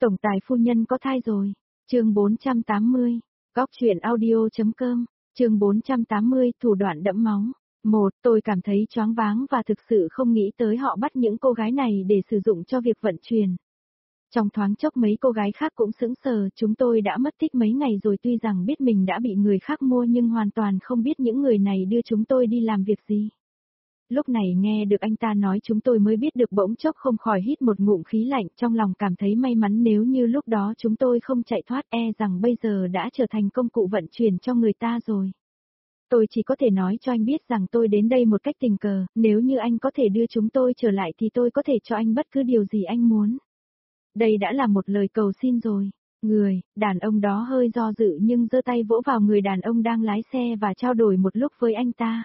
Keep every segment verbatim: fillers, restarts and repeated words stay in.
Tổng tài phu nhân có thai rồi. Chương bốn trăm tám mươi. Góc truyện audio.com. Chương bốn trăm tám mươi, thủ đoạn đẫm máu. Một, tôi cảm thấy choáng váng và thực sự không nghĩ tới họ bắt những cô gái này để sử dụng cho việc vận chuyển. Trong thoáng chốc mấy cô gái khác cũng sững sờ, chúng tôi đã mất tích mấy ngày rồi, tuy rằng biết mình đã bị người khác mua nhưng hoàn toàn không biết những người này đưa chúng tôi đi làm việc gì. Lúc này nghe được anh ta nói chúng tôi mới biết được, bỗng chốc không khỏi hít một ngụm khí lạnh, trong lòng cảm thấy may mắn, nếu như lúc đó chúng tôi không chạy thoát e rằng bây giờ đã trở thành công cụ vận chuyển cho người ta rồi. Tôi chỉ có thể nói cho anh biết rằng tôi đến đây một cách tình cờ, nếu như anh có thể đưa chúng tôi trở lại thì tôi có thể cho anh bất cứ điều gì anh muốn. Đây đã là một lời cầu xin rồi. Người, đàn ông đó hơi do dự nhưng giơ tay vỗ vào người đàn ông đang lái xe và trao đổi một lúc với anh ta.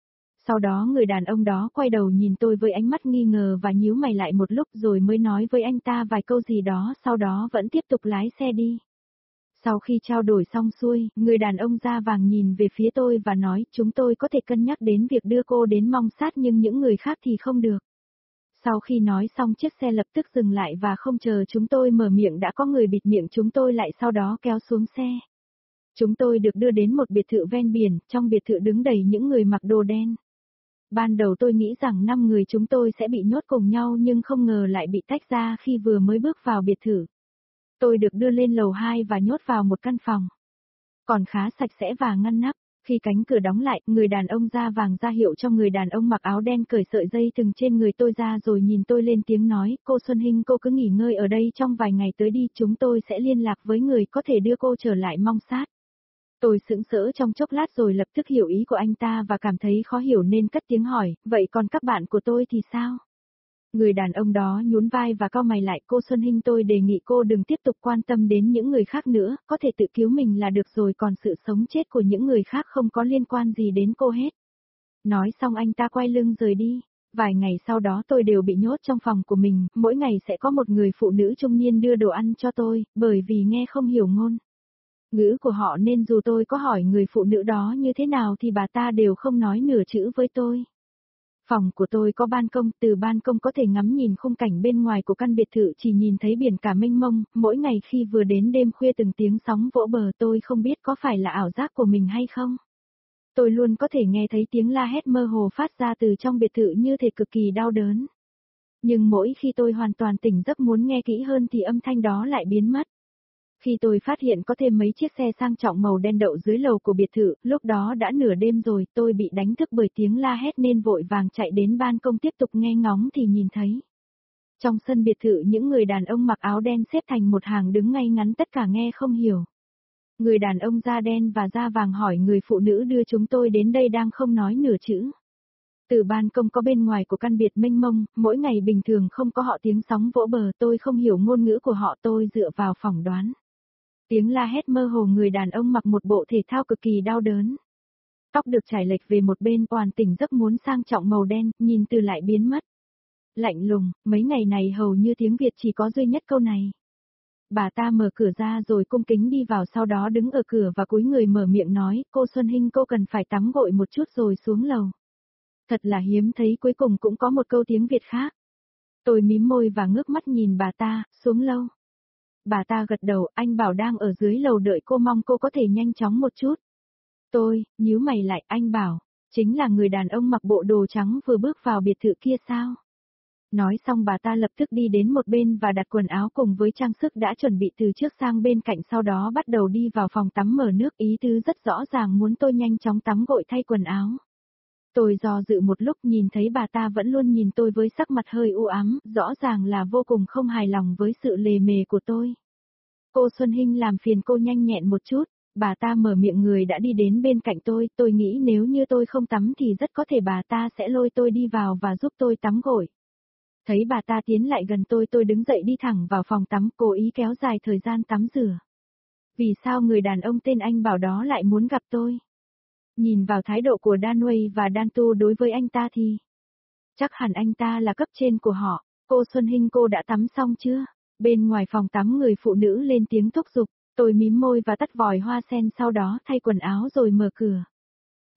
Sau đó người đàn ông đó quay đầu nhìn tôi với ánh mắt nghi ngờ và nhíu mày lại một lúc rồi mới nói với anh ta vài câu gì đó, sau đó vẫn tiếp tục lái xe đi. Sau khi trao đổi xong xuôi, người đàn ông da vàng nhìn về phía tôi và nói, chúng tôi có thể cân nhắc đến việc đưa cô đến Mong Sát nhưng những người khác thì không được. Sau khi nói xong chiếc xe lập tức dừng lại và không chờ chúng tôi mở miệng đã có người bịt miệng chúng tôi lại, sau đó kéo xuống xe. Chúng tôi được đưa đến một biệt thự ven biển, trong biệt thự đứng đầy những người mặc đồ đen. Ban đầu tôi nghĩ rằng năm người chúng tôi sẽ bị nhốt cùng nhau nhưng không ngờ lại bị tách ra khi vừa mới bước vào biệt thự. Tôi được đưa lên lầu hai và nhốt vào một căn phòng. Còn khá sạch sẽ và ngăn nắp. Khi cánh cửa đóng lại, người đàn ông da vàng ra hiệu cho người đàn ông mặc áo đen cởi sợi dây thừng trên người tôi ra rồi nhìn tôi lên tiếng nói, cô Xuân Hinh, cô cứ nghỉ ngơi ở đây trong vài ngày tới đi, chúng tôi sẽ liên lạc với người có thể đưa cô trở lại Mong Sát. Tôi sững sỡ trong chốc lát rồi lập tức hiểu ý của anh ta và cảm thấy khó hiểu nên cất tiếng hỏi, vậy còn các bạn của tôi thì sao? Người đàn ông đó nhún vai và cau mày lại, cô Xuân Hinh, tôi đề nghị cô đừng tiếp tục quan tâm đến những người khác nữa, có thể tự cứu mình là được rồi, còn sự sống chết của những người khác không có liên quan gì đến cô hết. Nói xong anh ta quay lưng rời đi. Vài ngày sau đó tôi đều bị nhốt trong phòng của mình, mỗi ngày sẽ có một người phụ nữ trung niên đưa đồ ăn cho tôi, bởi vì nghe không hiểu ngôn ngữ của họ nên dù tôi có hỏi người phụ nữ đó như thế nào thì bà ta đều không nói nửa chữ với tôi. Phòng của tôi có ban công, từ ban công có thể ngắm nhìn khung cảnh bên ngoài của căn biệt thự, chỉ nhìn thấy biển cả mênh mông, mỗi ngày khi vừa đến đêm khuya từng tiếng sóng vỗ bờ, tôi không biết có phải là ảo giác của mình hay không. Tôi luôn có thể nghe thấy tiếng la hét mơ hồ phát ra từ trong biệt thự như thể cực kỳ đau đớn. Nhưng mỗi khi tôi hoàn toàn tỉnh giấc muốn nghe kỹ hơn thì âm thanh đó lại biến mất. Khi tôi phát hiện có thêm mấy chiếc xe sang trọng màu đen đậu dưới lầu của biệt thự, lúc đó đã nửa đêm rồi, tôi bị đánh thức bởi tiếng la hét nên vội vàng chạy đến ban công tiếp tục nghe ngóng thì nhìn thấy. Trong sân biệt thự những người đàn ông mặc áo đen xếp thành một hàng đứng ngay ngắn, tất cả nghe không hiểu. Người đàn ông da đen và da vàng hỏi người phụ nữ đưa chúng tôi đến đây đang không nói nửa chữ. Từ ban công có bên ngoài của căn biệt mênh mông, mỗi ngày bình thường không có họ tiếng sóng vỗ bờ, tôi không hiểu ngôn ngữ của họ, tôi dựa vào phỏng đoán. Tiếng la hét mơ hồ, người đàn ông mặc một bộ thể thao cực kỳ đau đớn. Tóc được trải lệch về một bên, oàn tỉnh giấc muốn sang trọng màu đen, nhìn từ lại biến mất. Lạnh lùng, mấy ngày này hầu như tiếng Việt chỉ có duy nhất câu này. Bà ta mở cửa ra rồi cung kính đi vào, sau đó đứng ở cửa và cúi người mở miệng nói, cô Xuân Hinh, cô cần phải tắm gội một chút rồi xuống lầu. Thật là hiếm thấy cuối cùng cũng có một câu tiếng Việt khác. Tôi mím môi và ngước mắt nhìn bà ta, xuống lâu. Bà ta gật đầu, anh bảo đang ở dưới lầu đợi cô, mong cô có thể nhanh chóng một chút. Tôi, nhíu mày lại, anh bảo, chính là người đàn ông mặc bộ đồ trắng vừa bước vào biệt thự kia sao? Nói xong bà ta lập tức đi đến một bên và đặt quần áo cùng với trang sức đã chuẩn bị từ trước sang bên cạnh, sau đó bắt đầu đi vào phòng tắm mở nước, ý tứ rất rõ ràng muốn tôi nhanh chóng tắm gội thay quần áo. Tôi do dự một lúc, nhìn thấy bà ta vẫn luôn nhìn tôi với sắc mặt hơi u ám, rõ ràng là vô cùng không hài lòng với sự lề mề của tôi. Cô Xuân Hinh, làm phiền cô nhanh nhẹn một chút, bà ta mở miệng, người đã đi đến bên cạnh tôi, tôi nghĩ nếu như tôi không tắm thì rất có thể bà ta sẽ lôi tôi đi vào và giúp tôi tắm gội. Thấy bà ta tiến lại gần tôi, tôi đứng dậy đi thẳng vào phòng tắm, cố ý kéo dài thời gian tắm rửa. Vì sao người đàn ông tên anh bảo đó lại muốn gặp tôi? Nhìn vào thái độ của Danway và Dantu đối với anh ta thì chắc hẳn anh ta là cấp trên của họ. Cô Xuân Hinh, cô đã tắm xong chưa? Bên ngoài phòng tắm người phụ nữ lên tiếng thúc giục, tôi mím môi và tắt vòi hoa sen, sau đó thay quần áo rồi mở cửa.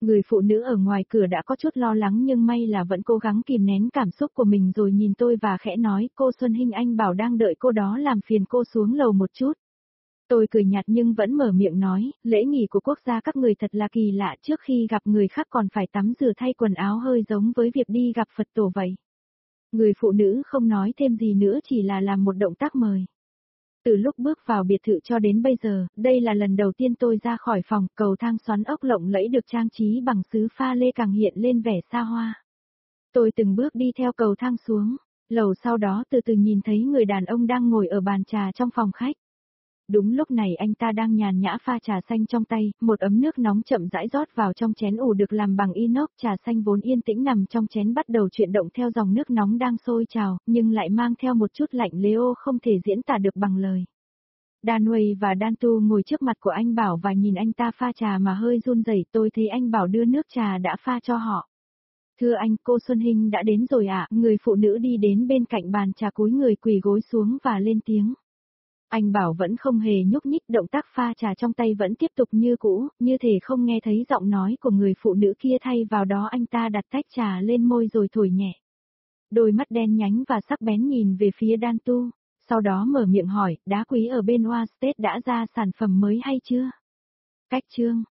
Người phụ nữ ở ngoài cửa đã có chút lo lắng nhưng may là vẫn cố gắng kìm nén cảm xúc của mình rồi nhìn tôi và khẽ nói, cô Xuân Hinh, anh bảo đang đợi cô đó, làm phiền cô xuống lầu một chút. Tôi cười nhạt nhưng vẫn mở miệng nói, lễ nghỉ của quốc gia các người thật là kỳ lạ, trước khi gặp người khác còn phải tắm rửa thay quần áo, hơi giống với việc đi gặp Phật tổ vậy. Người phụ nữ không nói thêm gì nữa, chỉ là làm một động tác mời. Từ lúc bước vào biệt thự cho đến bây giờ, đây là lần đầu tiên tôi ra khỏi phòng, cầu thang xoắn ốc lộng lẫy được trang trí bằng sứ pha lê càng hiện lên vẻ xa hoa. Tôi từng bước đi theo cầu thang xuống, lầu, sau đó từ từ nhìn thấy người đàn ông đang ngồi ở bàn trà trong phòng khách. Đúng lúc này anh ta đang nhàn nhã pha trà xanh trong tay, một ấm nước nóng chậm rãi rót vào trong chén ủ được làm bằng inox, trà xanh vốn yên tĩnh nằm trong chén bắt đầu chuyển động theo dòng nước nóng đang sôi trào, nhưng lại mang theo một chút lạnh lẽo không thể diễn tả được bằng lời. Danwei và Dantu ngồi trước mặt của anh Bảo và nhìn anh ta pha trà mà hơi run rẩy. Tôi thấy anh Bảo đưa nước trà đã pha cho họ. Thưa anh, cô Xuân Hinh đã đến rồi ạ. Người phụ nữ đi đến bên cạnh bàn trà cúi người quỳ gối xuống và lên tiếng. Anh Bảo vẫn không hề nhúc nhích, động tác pha trà trong tay vẫn tiếp tục như cũ, như thể không nghe thấy giọng nói của người phụ nữ kia, thay vào đó anh ta đặt tách trà lên môi rồi thổi nhẹ. Đôi mắt đen nhánh và sắc bén nhìn về phía Dantu, sau đó mở miệng hỏi, đá quý ở bên Oa State đã ra sản phẩm mới hay chưa? Cách chương